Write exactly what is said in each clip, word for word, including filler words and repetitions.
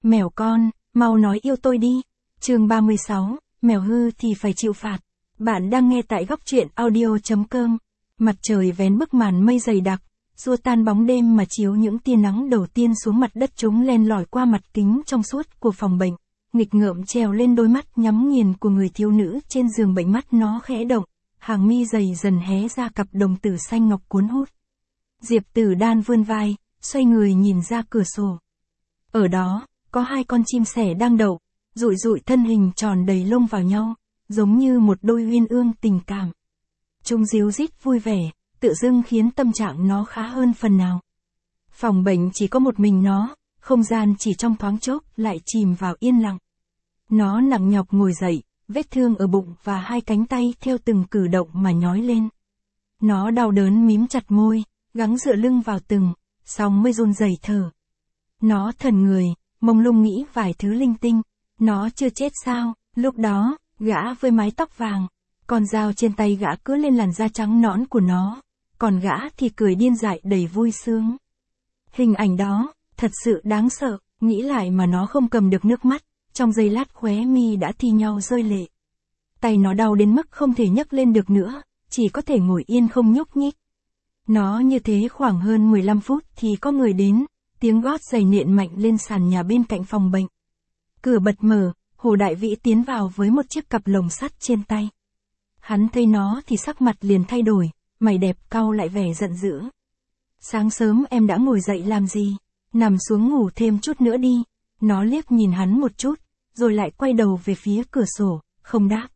Mèo con, mau nói yêu tôi đi. Chương ba mươi sáu, mèo hư thì phải chịu phạt. Bạn đang nghe tại góc truyện audio.com. Mặt trời vén bức màn mây dày đặc, xua tan bóng đêm mà chiếu những tia nắng đầu tiên xuống mặt đất, chúng len lỏi qua mặt kính trong suốt của phòng bệnh, nghịch ngợm trèo lên đôi mắt nhắm nghiền của người thiếu nữ trên giường bệnh. Mắt nó khẽ động, hàng mi dày dần hé ra cặp đồng tử xanh ngọc cuốn hút. Diệp Tử Đan vươn vai, xoay người nhìn ra cửa sổ. Ở đó, có hai con chim sẻ đang đậu, dụi dụi thân hình tròn đầy lông vào nhau, giống như một đôi uyên ương tình cảm. Chúng ríu rít vui vẻ, tự dưng khiến tâm trạng nó khá hơn phần nào. Phòng bệnh chỉ có một mình nó, không gian chỉ trong thoáng chốc lại chìm vào yên lặng. Nó nặng nhọc ngồi dậy, vết thương ở bụng và hai cánh tay theo từng cử động mà nhói lên. Nó đau đớn mím chặt môi, gắng dựa lưng vào từng, xong mới run rẩy thở. Nó thần người, mông lung nghĩ vài thứ linh tinh. Nó chưa chết sao? Lúc đó, gã với mái tóc vàng, con dao trên tay gã cứa lên làn da trắng nõn của nó, còn gã thì cười điên dại đầy vui sướng. Hình ảnh đó, thật sự đáng sợ, nghĩ lại mà nó không cầm được nước mắt, trong giây lát khóe mi đã thi nhau rơi lệ. Tay nó đau đến mức không thể nhấc lên được nữa, chỉ có thể ngồi yên không nhúc nhích. Nó như thế khoảng hơn mười lăm phút thì có người đến, tiếng gót giày nện mạnh lên sàn nhà bên cạnh phòng bệnh. Cửa bật mở, Hồ Đại Vĩ tiến vào với một chiếc cặp lồng sắt trên tay. Hắn thấy nó thì sắc mặt liền thay đổi, mày đẹp cau lại vẻ giận dữ. Sáng sớm em đã ngồi dậy làm gì? Nằm xuống ngủ thêm chút nữa đi. Nó liếc nhìn hắn một chút, rồi lại quay đầu về phía cửa sổ, không đáp.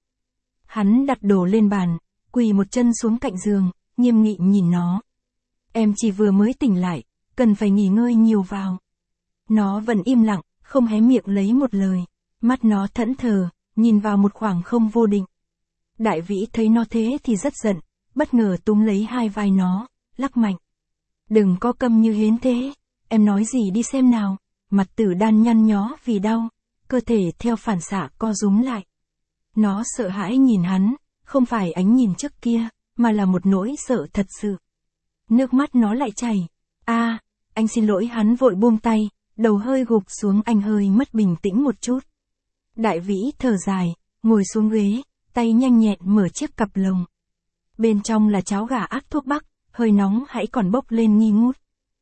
Hắn đặt đồ lên bàn, quỳ một chân xuống cạnh giường, nghiêm nghị nhìn nó. Em chỉ vừa mới tỉnh lại, cần phải nghỉ ngơi nhiều vào. Nó vẫn im lặng, không hé miệng lấy một lời. Mắt nó thẫn thờ, nhìn vào một khoảng không vô định. Đại Vĩ thấy nó thế thì rất giận, bất ngờ túm lấy hai vai nó, lắc mạnh. Đừng có câm như hến thế, em nói gì đi xem nào. Mặt Tử Đan nhăn nhó vì đau, cơ thể theo phản xạ co rúm lại. Nó sợ hãi nhìn hắn, không phải ánh nhìn trước kia, mà là một nỗi sợ thật sự. Nước mắt nó lại chảy. A, à, anh xin lỗi. Hắn vội buông tay, đầu hơi gục xuống, anh hơi mất bình tĩnh một chút. Đại Vĩ thở dài, ngồi xuống ghế, tay nhanh nhẹn mở chiếc cặp lồng. Bên trong là cháo gà áp thuốc bắc, hơi nóng hãy còn bốc lên nghi ngút.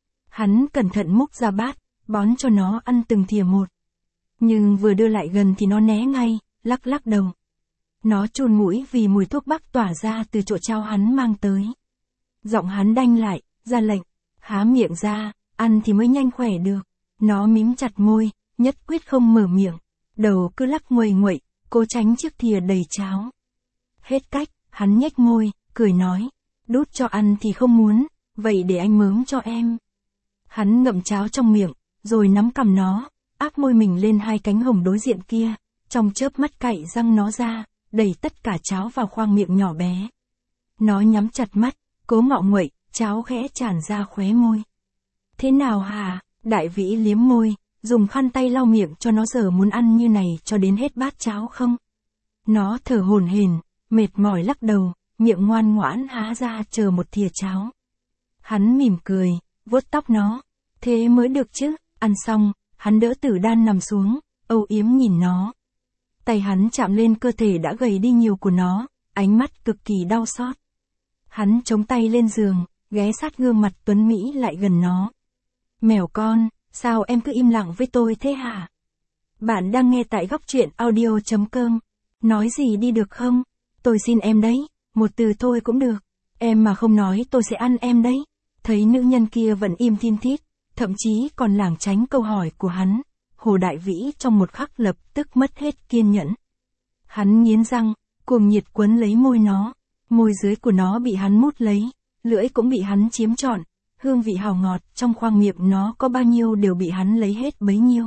Hắn cẩn thận múc ra bát, bón cho nó ăn từng thìa một. Nhưng vừa đưa lại gần thì nó né ngay, lắc lắc đầu. Nó chôn mũi vì mùi thuốc bắc tỏa ra từ chỗ cháo hắn mang tới. Giọng hắn đanh lại, ra lệnh, há miệng ra, ăn thì mới nhanh khỏe được. Nó mím chặt môi, nhất quyết không mở miệng, đầu cứ lắc nguầy nguậy, cố tránh chiếc thìa đầy cháo. Hết cách, hắn nhếch môi, cười nói, đút cho ăn thì không muốn, vậy để anh mớm cho em. Hắn ngậm cháo trong miệng, rồi nắm cằm nó, áp môi mình lên hai cánh hồng đối diện kia, trong chớp mắt cạy răng nó ra, đẩy tất cả cháo vào khoang miệng nhỏ bé. Nó nhắm chặt mắt, cố ngọ nguậy, cháo khẽ tràn ra khóe môi. Thế nào hả? Đại Vĩ liếm môi, dùng khăn tay lau miệng cho nó. Giờ muốn ăn như này cho đến hết bát cháo không? Nó thở hổn hển, mệt mỏi lắc đầu, miệng ngoan ngoãn há ra chờ một thìa cháo. Hắn mỉm cười, vuốt tóc nó. Thế mới được chứ. Ăn xong, hắn đỡ Tử Đan nằm xuống, âu yếm nhìn nó. Tay hắn chạm lên cơ thể đã gầy đi nhiều của nó, ánh mắt cực kỳ đau xót. Hắn chống tay lên giường, ghé sát gương mặt tuấn mỹ lại gần nó. Mèo con, sao em cứ im lặng với tôi thế hả? Bạn đang nghe tại góc truyện audio.com. Nói gì đi được không? Tôi xin em đấy, một từ thôi cũng được. Em mà không nói tôi sẽ ăn em đấy. Thấy nữ nhân kia vẫn im thin thít, thậm chí còn lảng tránh câu hỏi của hắn. Hồ Đại Vĩ trong một khắc lập tức mất hết kiên nhẫn. Hắn nghiến răng, cuồng nhiệt quấn lấy môi nó. Môi dưới của nó bị hắn mút lấy, lưỡi cũng bị hắn chiếm trọn. Hương vị hào ngọt trong khoang miệng nó có bao nhiêu đều bị hắn lấy hết bấy nhiêu.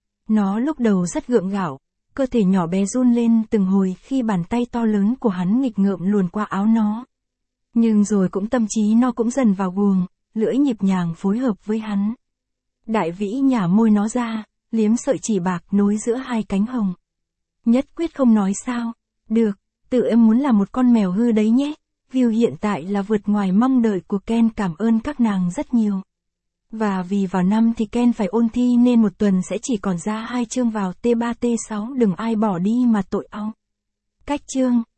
Nó lúc đầu rất gượng gạo, cơ thể nhỏ bé run lên từng hồi khi bàn tay to lớn của hắn nghịch ngợm luồn qua áo nó. Nhưng rồi cũng tâm trí nó cũng dần vào guồng, lưỡi nhịp nhàng phối hợp với hắn. Đại Vĩ nhả môi nó ra, liếm sợi chỉ bạc nối giữa hai cánh hồng. Nhất quyết không nói sao? Được, tự em muốn là một con mèo hư đấy nhé. View hiện tại là vượt ngoài mong đợi của Ken, cảm ơn các nàng rất nhiều. Và vì vào năm thì Ken phải ôn thi nên một tuần sẽ chỉ còn ra hai chương vào T ba T sáu, đừng ai bỏ đi mà tội ông. Cách chương